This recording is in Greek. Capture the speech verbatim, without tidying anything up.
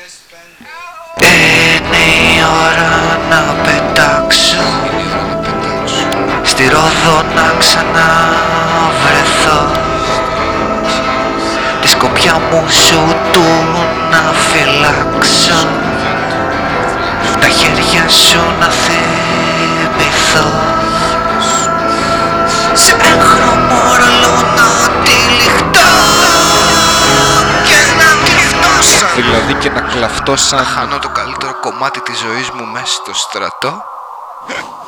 Είναι η ώρα να πετάξω στη Ρόδο να ξαναβρεθώ, τη σκοπιά μου σου του να φυλάξω, τα χέρια σου να θυμηθώ, σε έγχρωμο ρολό να τυλιχτώ και να κλειφτώ. Δηλαδή και να κλαφτώ σαν χάνω το καλύτερο κομμάτι της ζωής μου μέσα στο στρατό.